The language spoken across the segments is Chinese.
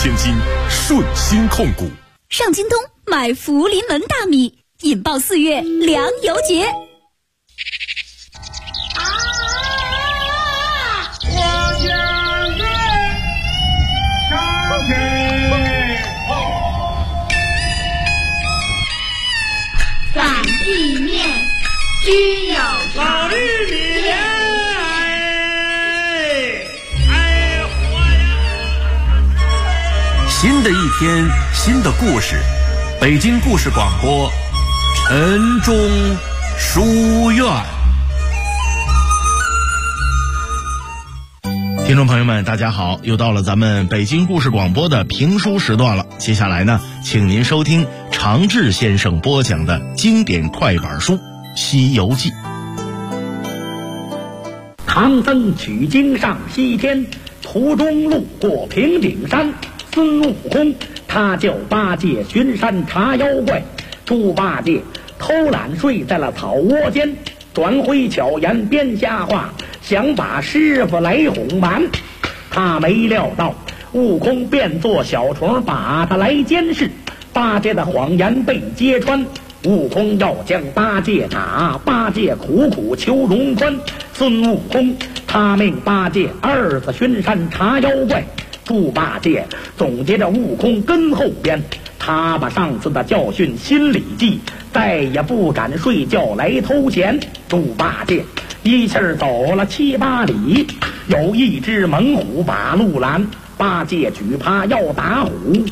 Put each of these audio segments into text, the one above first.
千金，顺心控股。 上京东买福临门大米，引爆4月粮油节。 擀地面均有老玉米新的一天，新的故事。北京故事广播，晨钟书院。听众朋友们，大家好，又到了咱们北京故事广播的评书时段了。接下来呢，请您收听常志先生播讲的经典快板书《西游记》。 唐僧取经上西天，途中路过平顶山，孙悟空他叫八戒巡山查妖怪，猪八戒偷懒睡在了草窝间，转回巧言编瞎话，想把师傅来哄瞒。他没料到悟空变作小虫把他来监视，八戒的谎言被揭穿，悟空要将八戒打，八戒苦苦求容宽。孙悟空他命八戒儿子巡山查妖怪，猪八戒总结着悟空跟后边，他把上次的教训心里记，再也不敢睡觉来偷闲。猪八戒一气儿走了7、8里，有一只猛虎把路拦，八戒举耙要打虎。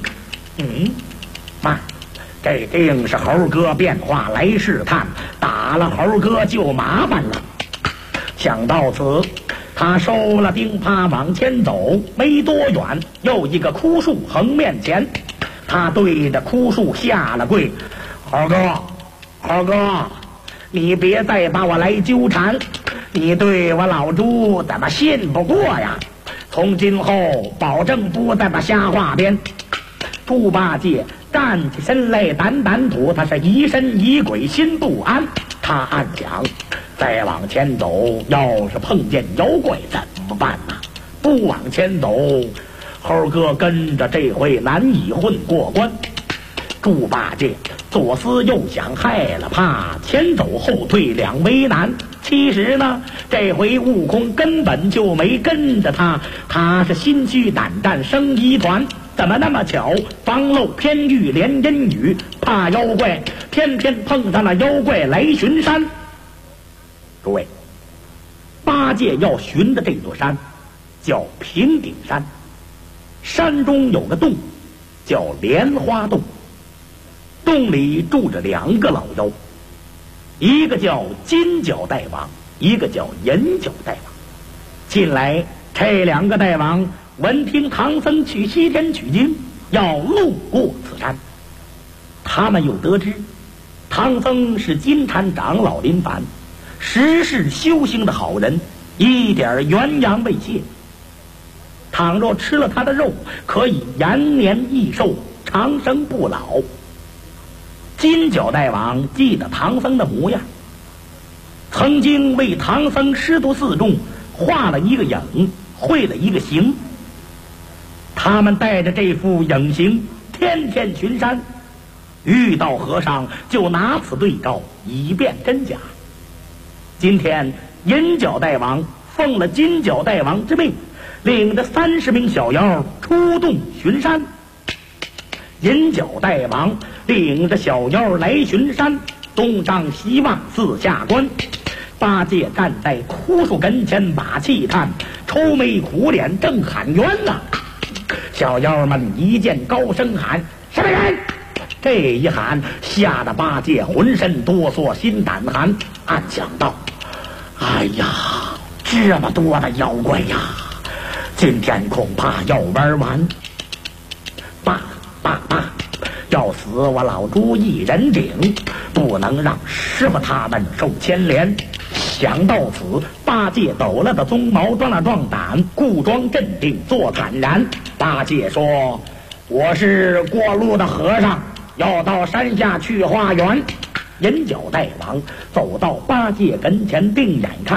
慢，这定是猴哥变化来试探，打了猴哥就麻烦了。想到此，他收了钉耙往前走，没多远又一个枯树横面前，他对着枯树下了跪：猴哥，你别再把我来纠缠，你对我老猪怎么信不过呀？从今后保证不再把瞎话编。猪八戒站起身来掸掸土，他是疑神疑鬼心不安。他暗想，再往前走要是碰见妖怪怎么办呢？不往前走，猴哥跟着这回难以混过关。猪八戒左思右想，害了怕，前走后退两为难。其实呢，这回悟空根本就没跟着他，他是心虚胆战生疑团。怎么那么巧，防漏偏遇连阴雨，怕妖怪偏偏碰上了妖怪来巡山。诸位，八戒要巡的这座山叫平顶山，山中有个洞叫莲花洞，洞里住着2个老妖，一个叫金角大王，一个叫银角大王。近来这2个大王闻听唐僧去西天取经，要路过此山，他们又得知唐僧是金蝉长老临凡，实是修行的好人，一点元阳未泄。倘若吃了他的肉，可以延年益寿，长生不老。金角大王记得唐僧的模样，曾经为唐僧师徒4众画了一个影，绘了一个形。他们带着这副影形天天巡山，遇到和尚就拿此对照，以辨真假。今天银角大王奉了金角大王之命，领着30名小妖出洞巡山。银角大王领着小妖来巡山，东张西望，四下观。八戒站在枯树跟前把气叹，愁眉苦脸正喊冤呐。小妖们一见高声喊：什么人？这一喊吓得八戒浑身哆嗦，心胆寒，暗想到：哎呀，这么多的妖怪呀，今天恐怕要玩完。爸，要死我老猪一人顶，不能让师傅他们受牵连。想到此，八戒抖了的鬃毛，壮了壮胆，故装镇定，做坦然。八戒说：我是过路的和尚，要到山下去化缘。银角大王走到八戒跟前，定眼看，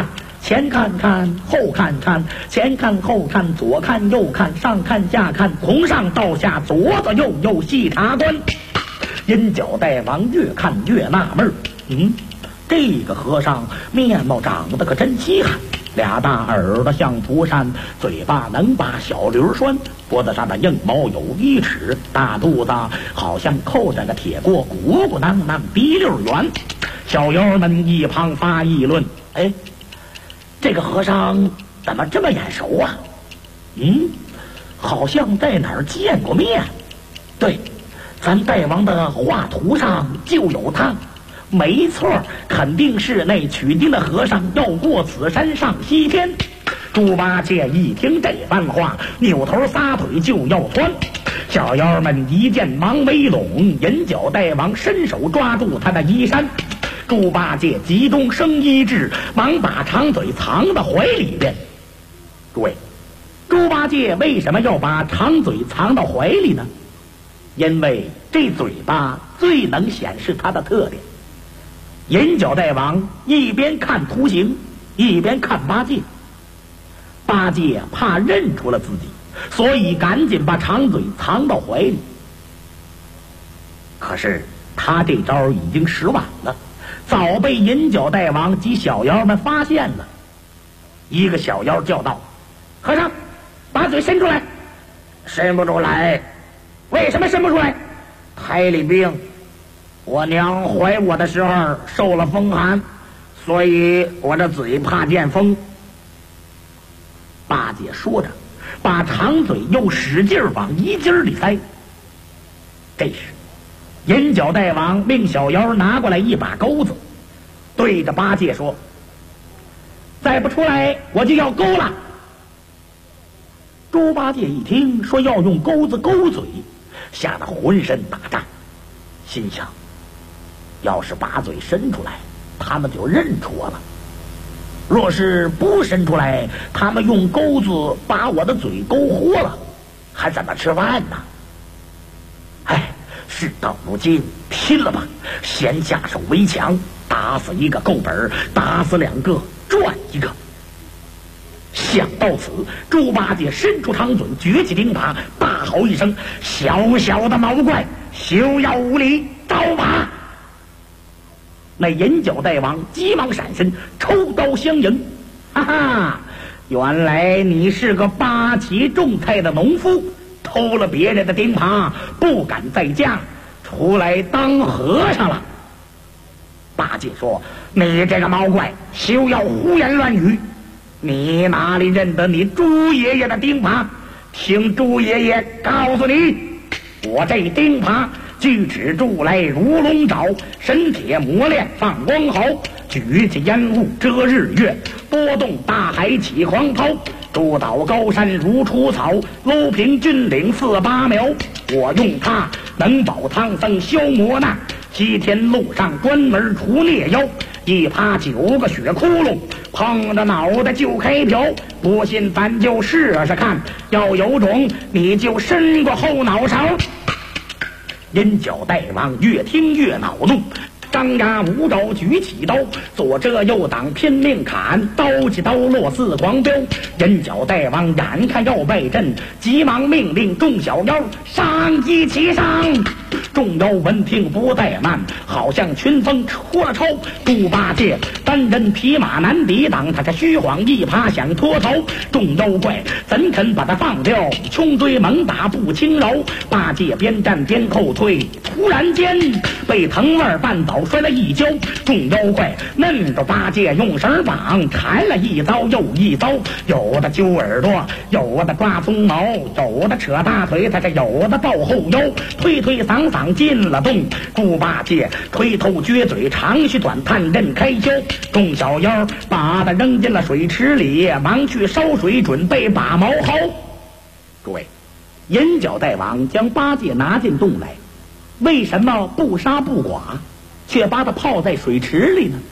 前看看，后看看，前看后看，左看右看，上看下看，从上到下，左左右右细察观。银角大王越看越纳闷这个和尚面貌长得可真稀罕，俩大耳朵像蒲扇，嘴巴能把小驴拴，脖子上的硬毛有1尺，大肚子好像扣着个铁锅，鼓鼓囊囊滴溜圆。小妖们一旁发议论：哎，这个和尚怎么这么眼熟啊？好像在哪儿见过面。对，咱大王的画图上就有他。没错，肯定是那取经的和尚要过此山上西天。猪八戒一听这番话，扭头撒腿就要窜。小妖们一见忙围拢，银角大王伸手抓住他的衣衫。猪八戒急中生一智，忙把长嘴藏到怀里边。诸位，猪八戒为什么要把长嘴藏到怀里呢？因为这嘴巴最能显示他的特点。银角大王一边看图形，一边看八戒。八戒怕认出了自己，所以赶紧把长嘴藏到怀里。可是他这招已经使晚了，早被银角大王及小妖们发现了。一个小妖叫道：和尚，把嘴伸出来。伸不出来。为什么伸不出来？胎里病，我娘怀我的时候受了风寒，所以我的嘴怕见风。八戒说着，把长嘴又使劲往衣襟里塞。这时银角大王命小妖拿过来一把钩子，对着八戒说：再不出来我就要钩了。猪八戒一听说要用钩子勾嘴，吓得浑身打颤，心想要是把嘴伸出来，他们就认出我了；若是不伸出来，他们用钩子把我的嘴勾活了，还怎么吃饭呢？哎，事到如今，拼了吧！先下手为强，打死一个够本，打死2个赚一个。想到此，猪八戒伸出长嘴，举起钉耙，大吼一声：小小的毛怪，休要无礼，招吧！那银角大王急忙闪身，抽刀相迎。哈哈，原来你是个八旗种菜的农夫，偷了别人的钉耙，不敢在家，出来当和尚了。八戒说：你这个毛怪，休要胡言乱语，你哪里认得你猪爷爷的钉耙？听猪爷爷告诉你，我这钉耙锯齿柱来如龙爪，神铁磨练放光毫，举起烟雾遮日月，波动大海起狂涛，筑倒高山如出草，搂平峻岭4、8苗。我用它能保唐僧消磨难，西天路上专门除孽妖，一耙9个血窟窿，碰着脑袋就开瓢。不信咱就试试看，要有种你就伸过后脑勺。银角大王越听越恼怒，张牙舞爪，举起刀，左遮右挡，拼命砍，刀起刀落似狂飙。银角大王眼看要败阵，急忙命令众小妖上一齐上。众妖闻听不怠慢，好像群风出了超。猪八戒单人匹马难抵挡，他这虚晃一耙想脱逃。众妖怪怎肯把他放掉？穷追猛打不轻饶。八戒边战边后退，突然间被藤蔓绊倒，摔了一跤。众妖怪闷着八戒用绳绑，缠了一遭又一遭，有的揪耳朵，有的抓鬃毛，有的扯大腿，他这有的抱后腰，推推搡搡进了洞。猪八戒推头撅嘴，长吁短叹任开销。众小妖把他扔进了水池里，忙去烧水准备把毛薅。诸位，银角大王将八戒拿进洞来，为什么不杀不剐，却把他泡在水池里呢？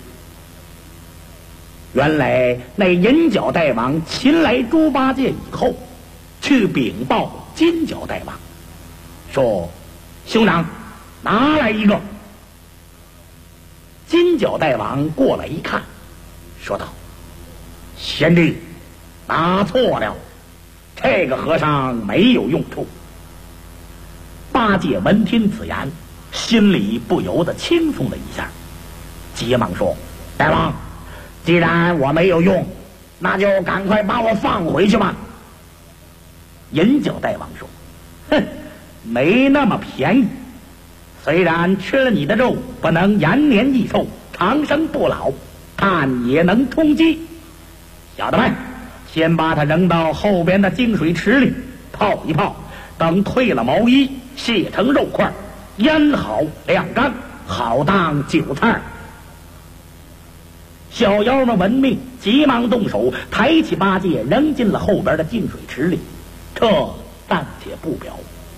原来那银角大王擒来猪八戒以后，去禀报金角大王，说：兄长，拿来一个。金角大王过来一看，说道： 贤弟，拿错了，这个和尚没有用处。八戒闻听此言，心里不由得轻松了一下，急忙说：大王，既然我没有用，那就赶快把我放回去吧。银角大王说：哼，没那么便宜，虽然吃了你的肉不能延年益寿长生不老，但也能充饥。小的们，先把它扔到后边的净水池里泡一泡，等褪了毛衣，卸成肉块，腌好晾干，好当酒菜。小妖们闻命，急忙动手，抬起八戒扔进了后边的净水池里。这暂且不表。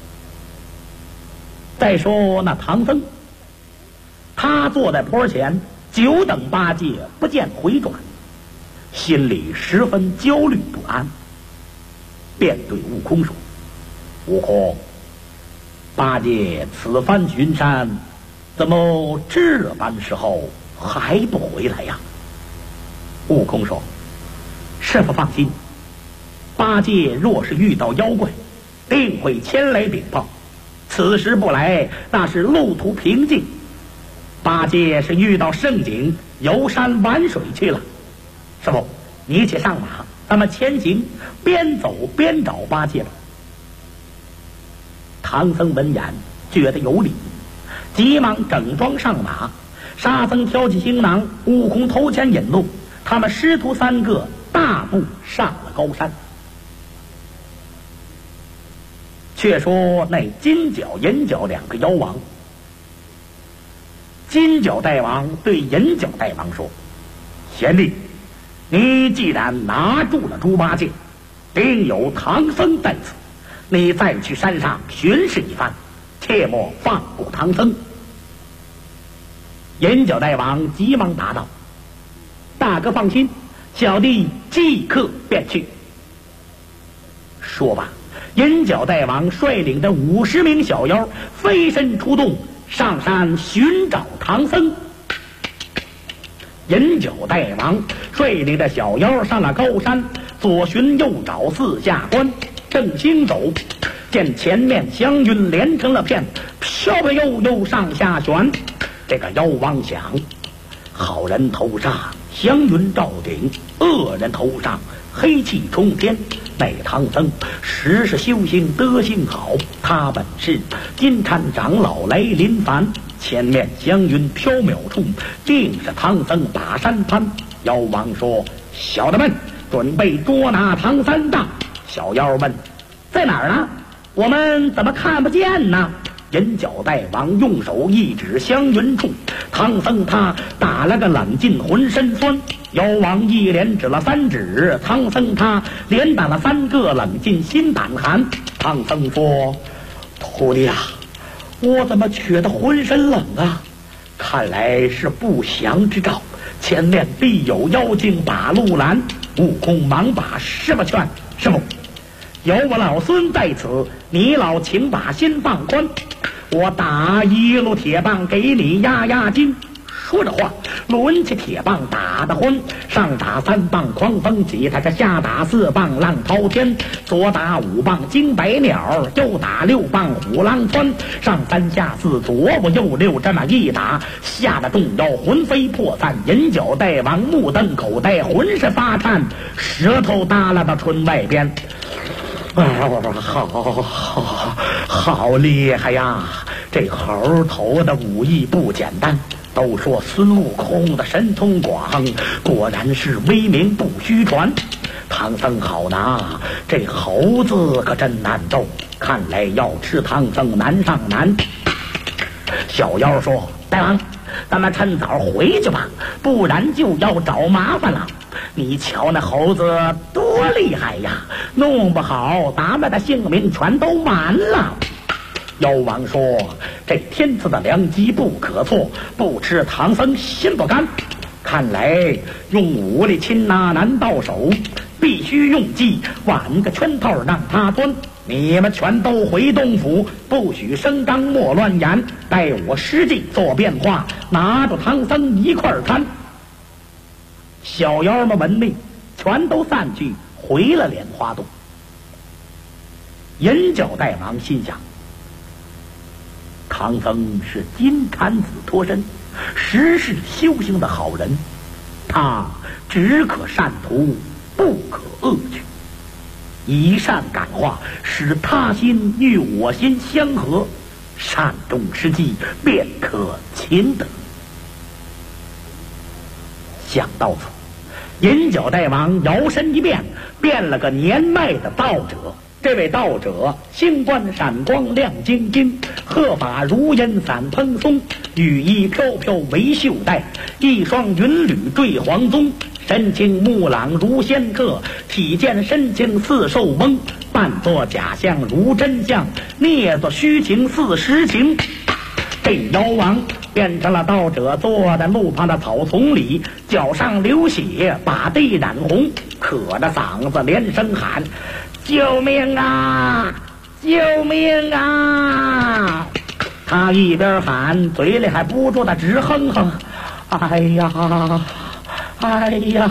再说那唐僧，他坐在坡前，久等八戒不见回转，心里十分焦虑不安，便对悟空说：悟空，八戒此番巡山，怎么这般时候还不回来呀？悟空说：师父放心，八戒若是遇到妖怪，定会前来禀报，此时不来，那是路途平静。八戒是遇到盛景，游山玩水去了。师父，你且上马，咱们前行，边走边找八戒吧。唐僧闻言觉得有理，急忙整装上马。沙僧挑起行囊，悟空头前引路，他们师徒三个大步上了高山。却说那金角、银角两个妖王，金角大王对银角大王说：贤弟，你既然拿住了猪八戒，定有唐僧在此，你再去山上巡视一番，切莫放过唐僧。银角大王急忙答道：大哥放心，小弟即刻便去。说罢，银角大王率领着50名小妖飞身出动，上山寻找唐僧。银角大王率领着小妖上了高山，左寻右找四下观，正行走，见前面祥云连成了片，飘飘悠悠上下旋。这个妖王想，好人头上祥云罩顶，恶人头上黑气冲天。那唐僧实是修行德行好，他本是金蝉长老来临凡，前面祥云飘渺处，定是唐僧把山攀。妖王说：小的们，准备捉拿唐三藏。小妖问：在哪儿呢？我们怎么看不见呢？银角大王用手一指祥云处，唐僧他打了个冷劲，浑身酸。妖王一连指了3指，唐僧他连打了3个，冷劲心胆寒。唐僧说：徒弟啊，我怎么觉得浑身冷啊？看来是不祥之兆，前面必有妖精把路拦。悟空忙把师傅劝：师傅，有我老孙在此，你老请把心放宽，我打一路铁棒给你压压惊。说着话，抡起铁棒打得欢，上打3棒狂风起，他这下打4棒浪滔天，左打5棒惊百鸟，右打6棒虎狼窜，上3下4，左5右6，这么一打，吓得众妖魂飞魄散。银角大王目瞪口呆，浑身发颤，舌头耷拉到唇外边。好厉害呀！这猴头的武艺不简单。都说孙悟空的神通广，果然是威名不虚传。唐僧好拿，这猴子可真难斗，看来要吃唐僧难上难。小妖说：大王，咱们趁早回去吧，不然就要找麻烦了。你瞧那猴子多厉害呀，弄不好咱们的性命全都完了。妖王说：这天赐的良机不可错，不吃唐僧心不甘。看来用武力擒拿难到手，必须用计挽个圈套让他钻。你们全都回东府，不许声张莫乱言，待我施计做变化，拿住唐僧一块儿贪。小妖们闻命， 全都散去，回了莲花洞。银角大王心想，唐僧是金蝉子脱身，实是修行的好人，他只可善图，不可恶去。以善感化，使他心与我心相合，善终时机，便可擒得。想到此，银角大王摇身一变，变了个年迈的道者。这位道者星冠闪光亮晶晶，鹤发如烟伞蓬松，羽衣飘飘为袖带，一双云履坠黄鬃，神情木朗如仙客，体见深情似寿翁，扮作假象如真相，捏作虚情似实情。这妖王变成了道者，坐在路旁的草丛里，脚上流血，把地染红，可着嗓子连声喊：救命啊！救命啊！他一边喊，嘴里还不住的直哼哼：哎呀，哎呀！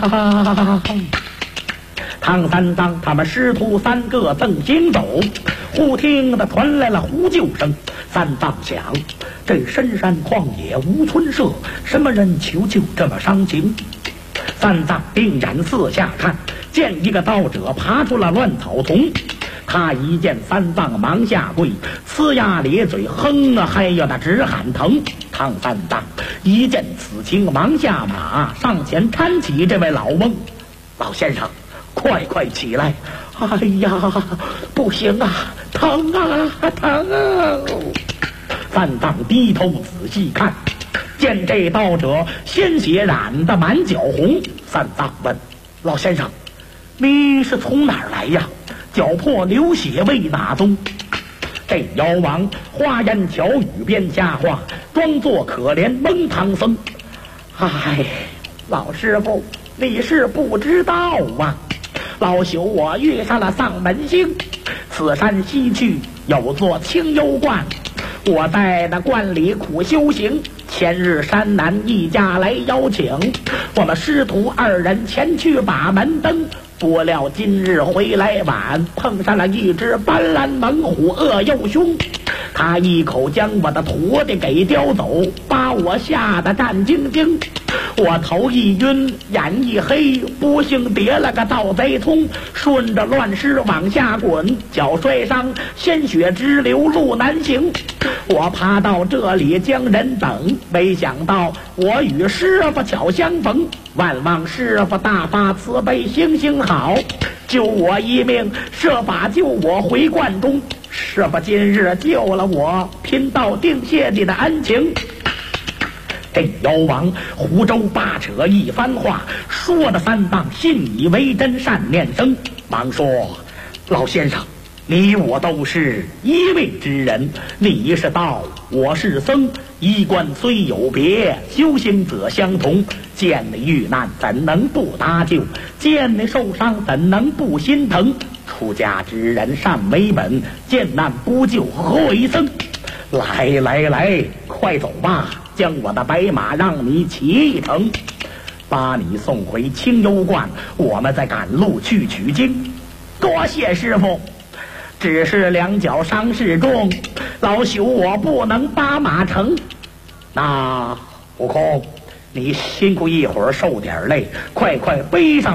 唐三藏他们师徒三个正行走，忽听得传来了呼救声。三藏想，这深山旷野无村舍，什么人求救这么伤情？三藏定眼四下看，见一个道者爬出了乱草丛。他一见三藏，忙下跪，呲牙咧嘴，哼啊嗨呀的直喊疼。唐三藏一见此情，忙下马，上前搀起这位老翁：老先生，快起来！哎呀，不行啊，疼啊，疼啊！三藏低头仔细看，见这道者鲜血染得满脚红。三藏问：老先生，你是从哪儿来呀？脚破流血为哪宗？这妖王花言巧语编瞎话，装作可怜蒙唐僧。哎，老师傅，你是不知道啊，老朽我遇上了丧门星，此山西去有座清幽观，我在那观里苦修行。前日山南一家来邀请，我们师徒二人前去把门登，不料今日回来晚，碰上了一只斑斓猛虎恶又凶，他一口将我的徒弟给叼走，把我吓得战兢兢。我头一晕，眼一黑，不幸跌了个盗贼葱，顺着乱石往下滚，脚摔伤，鲜血直流，路难行。我爬到这里将人等，没想到我与师傅巧相逢，万望师傅大发慈悲，行行好，救我一命，设法救我回观中。师傅今日救了我，贫道定谢你的恩情。这妖王胡诌八扯一番话，说的三藏信以为真，善念生，忙说：老先生，你我都是一位之人，你是道，我是僧，衣冠虽有别，修行者相同。见你遇难怎能不搭救，见你受伤怎能不心疼？出家之人善为本，见难不救何为僧？来，快走吧，将我的白马让你骑一程，把你送回清幽观，我们再赶路去取经。多谢师傅，只是两脚伤势重，老朽我不能搭马成。那悟空，你辛苦一会儿受点累，快背上